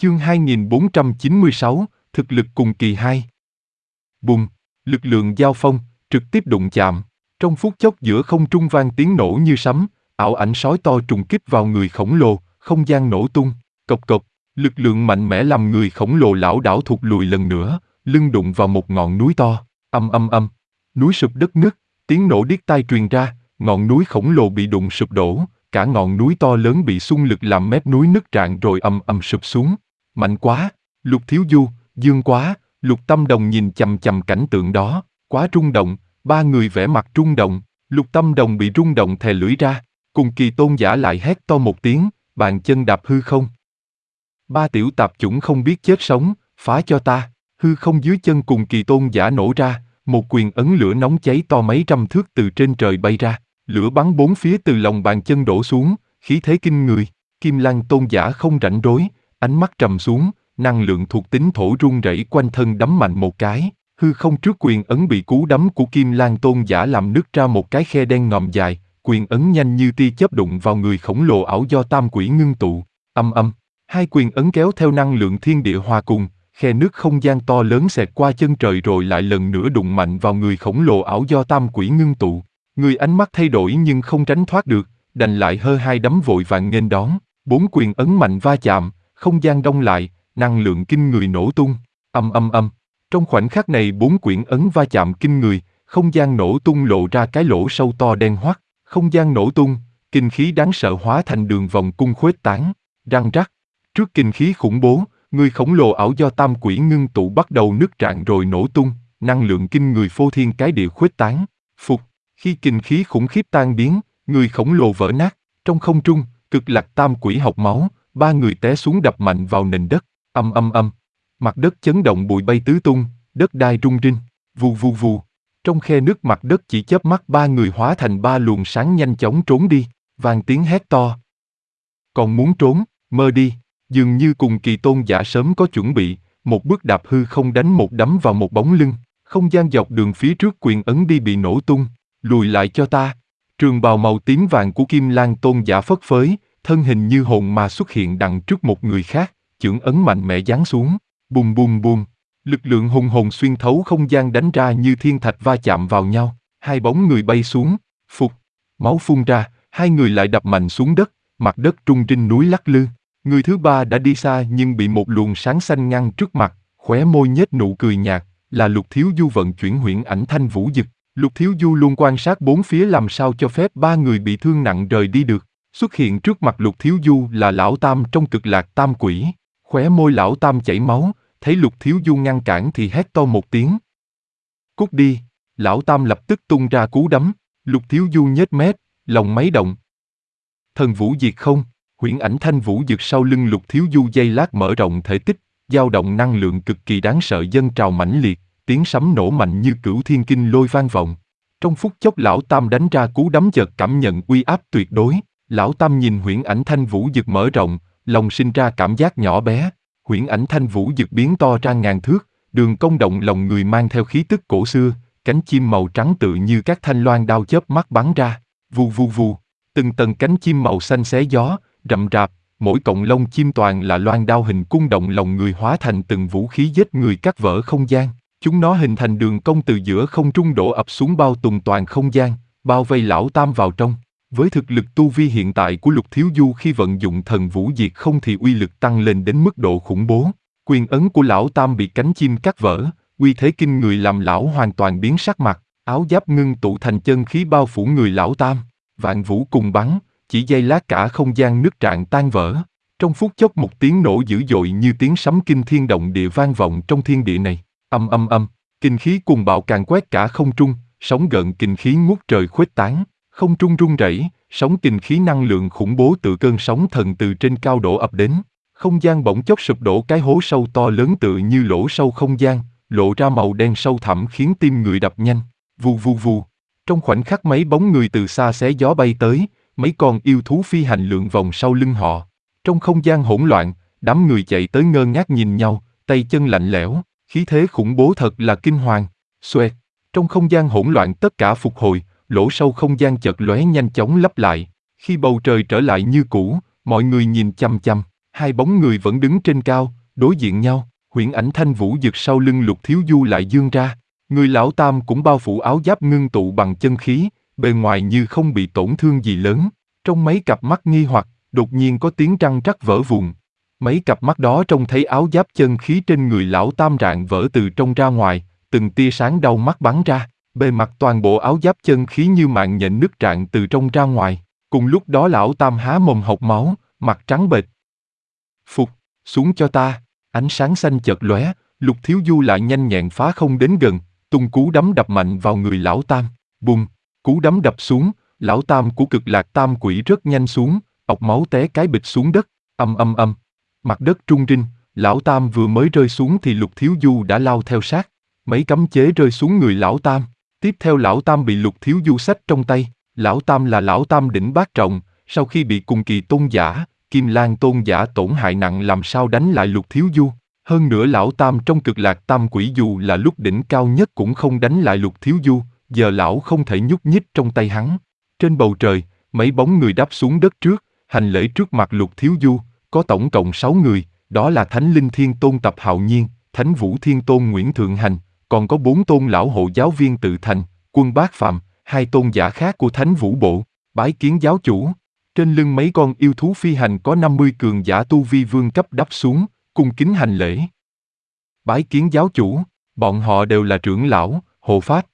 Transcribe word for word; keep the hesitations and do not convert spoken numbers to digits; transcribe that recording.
Chương hai nghìn bốn trăm chín mươi sáu, thực lực cùng kỳ hai. Bùng, lực lượng giao phong, trực tiếp đụng chạm. Trong phút chốc giữa không trung vang tiếng nổ như sấm, ảo ảnh sói to trùng kích vào người khổng lồ, không gian nổ tung, cộc cộc, lực lượng mạnh mẽ làm người khổng lồ lảo đảo thụt lùi lần nữa, lưng đụng vào một ngọn núi to, âm âm âm, núi sụp đất nứt, tiếng nổ điếc tai truyền ra, ngọn núi khổng lồ bị đụng sụp đổ, cả ngọn núi to lớn bị xung lực làm mép núi nứt rạn rồi ầm ầm sụp xuống. Mạnh quá, Lục Thiếu Du, Dương Quá, Lục Tâm Đồng nhìn chằm chằm cảnh tượng đó, quá rung động, ba người vẻ mặt rung động, Lục Tâm Đồng bị rung động thè lưỡi ra, cùng Kỳ Tôn giả lại hét to một tiếng, bàn chân đạp hư không. Ba tiểu tạp chủng không biết chết sống, phá cho ta, hư không dưới chân cùng Kỳ Tôn giả nổ ra, một quyền ấn lửa nóng cháy to mấy trăm thước từ trên trời bay ra, lửa bắn bốn phía từ lòng bàn chân đổ xuống, khí thế kinh người, Kim Lang Tôn giả không rảnh rối, ánh mắt trầm xuống, năng lượng thuộc tính thổ rung rẩy quanh thân đấm mạnh một cái, hư không trước quyền ấn bị cú đấm của Kim Lang Tôn giả làm nứt ra một cái khe đen ngòm dài, quyền ấn nhanh như tia chớp đụng vào người khổng lồ ảo do tam quỷ ngưng tụ, âm âm, hai quyền ấn kéo theo năng lượng thiên địa hòa cùng, khe nước không gian to lớn xẹt qua chân trời rồi lại lần nữa đụng mạnh vào người khổng lồ ảo do tam quỷ ngưng tụ, người ánh mắt thay đổi nhưng không tránh thoát được, đành lại hơ hai đấm vội vàng nghênh đón, bốn quyền ấn mạnh va chạm, không gian đông lại, năng lượng kinh người nổ tung, âm âm âm. Trong khoảnh khắc này bốn quyển ấn va chạm kinh người, không gian nổ tung lộ ra cái lỗ sâu to đen hoắt, không gian nổ tung, kinh khí đáng sợ hóa thành đường vòng cung khuếch tán, răng rắc. Trước kinh khí khủng bố, người khổng lồ ảo do tam quỷ ngưng tụ bắt đầu nứt rạn rồi nổ tung, năng lượng kinh người phô thiên cái địa khuếch tán, phục. Khi kinh khí khủng khiếp tan biến, người khổng lồ vỡ nát, trong không trung, cực lạc tam quỷ học máu, ba người té xuống đập mạnh vào nền đất, âm âm âm. Mặt đất chấn động bụi bay tứ tung, đất đai rung rinh, vù vù vù. Trong khe nước mặt đất chỉ chớp mắt ba người hóa thành ba luồng sáng nhanh chóng trốn đi, vang tiếng hét to. Còn muốn trốn, mơ đi, dường như cùng Kỳ Tôn giả sớm có chuẩn bị, một bước đạp hư không đánh một đấm vào một bóng lưng, không gian dọc đường phía trước quyền ấn đi bị nổ tung, lùi lại cho ta. Trường bào màu tím vàng của Kim Lang Tôn giả phất phới, thân hình như hồn ma xuất hiện đằng trước một người khác, chưởng ấn mạnh mẽ giáng xuống, bùm bùm bùm, lực lượng hùng hồn xuyên thấu không gian đánh ra như thiên thạch va chạm vào nhau, hai bóng người bay xuống, phục, máu phun ra, hai người lại đập mạnh xuống đất, mặt đất rung rinh núi lắc lư, người thứ ba đã đi xa nhưng bị một luồng sáng xanh ngăn trước mặt, khóe môi nhếch nụ cười nhạt, là Lục Thiếu Du vận chuyển huyễn ảnh thanh vũ dực. Lục Thiếu Du luôn quan sát bốn phía làm sao cho phép ba người bị thương nặng rời đi được. Xuất hiện trước mặt Lục Thiếu Du là Lão Tam trong cực lạc tam quỷ. Khóe môi Lão Tam chảy máu, thấy Lục Thiếu Du ngăn cản thì hét to một tiếng. Cút đi! Lão Tam lập tức tung ra cú đấm. Lục Thiếu Du nhếch mép, lòng máy động. Thần vũ diệt không, huyễn ảnh thanh vũ dực sau lưng Lục Thiếu Du giây lát mở rộng thể tích, dao động năng lượng cực kỳ đáng sợ dâng trào mãnh liệt. Tiếng sấm nổ mạnh như cửu thiên kinh lôi vang vọng. Trong phút chốc Lão Tam đánh ra cú đấm chợt cảm nhận uy áp tuyệt đối. Lão Tam nhìn huyễn ảnh thanh vũ dực mở rộng, lòng sinh ra cảm giác nhỏ bé. Huyễn ảnh thanh vũ dực biến to ra ngàn thước, đường cong động lòng người mang theo khí tức cổ xưa, cánh chim màu trắng tự như các thanh loan đao chớp mắt bắn ra, vù vù vù. Từng tầng cánh chim màu xanh xé gió, rậm rạp, mỗi cọng lông chim toàn là loan đao hình cung động lòng người hóa thành từng vũ khí giết người cắt vỡ không gian. Chúng nó hình thành đường cong từ giữa không trung đổ ập xuống bao trùm toàn không gian, bao vây Lão Tam vào trong. Với thực lực tu vi hiện tại của Lục Thiếu Du khi vận dụng thần vũ diệt không thì uy lực tăng lên đến mức độ khủng bố. Quyền ấn của Lão Tam bị cánh chim cắt vỡ, uy thế kinh người làm lão hoàn toàn biến sắc mặt, áo giáp ngưng tụ thành chân khí bao phủ người Lão Tam. Vạn vũ cùng bắn, chỉ giây lát cả không gian nứt rạn tan vỡ. Trong phút chốc một tiếng nổ dữ dội như tiếng sấm kinh thiên động địa vang vọng trong thiên địa này. Âm âm âm, kinh khí cuồng bạo càn quét cả không trung, sóng gợn kinh khí ngút trời khuếch tán, không trung rung rẩy, sóng kinh khí năng lượng khủng bố tự cơn sóng thần từ trên cao đổ ập đến, không gian bỗng chốc sụp đổ cái hố sâu to lớn tựa như lỗ sâu không gian, lộ ra màu đen sâu thẳm khiến tim người đập nhanh, vù vù vù. Trong khoảnh khắc mấy bóng người từ xa xé gió bay tới, mấy con yêu thú phi hành lượn vòng sau lưng họ. Trong không gian hỗn loạn, đám người chạy tới ngơ ngác nhìn nhau, tay chân lạnh lẽo. Khí thế khủng bố thật là kinh hoàng. Xoẹt, trong không gian hỗn loạn tất cả phục hồi, lỗ sâu không gian chợt lóe nhanh chóng lấp lại. Khi bầu trời trở lại như cũ, mọi người nhìn chăm chăm, Hai bóng người vẫn đứng trên cao, đối diện nhau, huyễn ảnh thanh vũ dực sau lưng Lục Thiếu Du lại dương ra. Người lão tam cũng bao phủ áo giáp ngưng tụ bằng chân khí, bề ngoài như không bị tổn thương gì lớn. Trong mấy cặp mắt nghi hoặc, đột nhiên có tiếng răng rắc vỡ vụn. Mấy cặp mắt đó trông thấy áo giáp chân khí trên người lão tam rạn vỡ từ trong ra ngoài, từng tia sáng đau mắt bắn ra, bề mặt toàn bộ áo giáp chân khí như mạng nhện nứt rạn từ trong ra ngoài. Cùng lúc đó lão tam há mồm hộc máu, mặt trắng bệch. Phục, xuống cho ta, ánh sáng xanh chợt lóe, Lục Thiếu Du lại nhanh nhẹn phá không đến gần, tung cú đấm đập mạnh vào người lão tam, bùng, cú đấm đập xuống, lão tam của Cực Lạc Tam Quỷ rất nhanh xuống, ọc máu té cái bịch xuống đất, âm âm âm, mặt đất rung rinh, lão tam vừa mới rơi xuống thì Lục Thiếu Du đã lao theo sát, mấy cấm chế rơi xuống người lão tam, tiếp theo lão tam bị Lục Thiếu Du xách trong tay, lão tam là lão tam đỉnh bát trọng, sau khi bị cùng kỳ tôn giả, Kim Lan tôn giả tổn hại nặng làm sao đánh lại Lục Thiếu Du. Hơn nữa lão tam trong Cực Lạc Tam Quỷ dù là lúc đỉnh cao nhất cũng không đánh lại Lục Thiếu Du, giờ lão không thể nhúc nhích trong tay hắn. Trên bầu trời, mấy bóng người đáp xuống đất trước, hành lễ trước mặt Lục Thiếu Du, có tổng cộng sáu người, đó là Thánh Linh Thiên Tôn Tập Hạo Nhiên, Thánh Vũ Thiên Tôn Nguyễn Thượng Hành, còn có bốn tôn lão hộ giáo viên Tự Thành, Quân Bát Phạm, hai tôn giả khác của Thánh Vũ Bộ, bái kiến giáo chủ. Trên lưng mấy con yêu thú phi hành có năm mươi cường giả tu vi vương cấp đáp xuống, cung kính hành lễ. Bái kiến giáo chủ, bọn họ đều là trưởng lão, hộ pháp,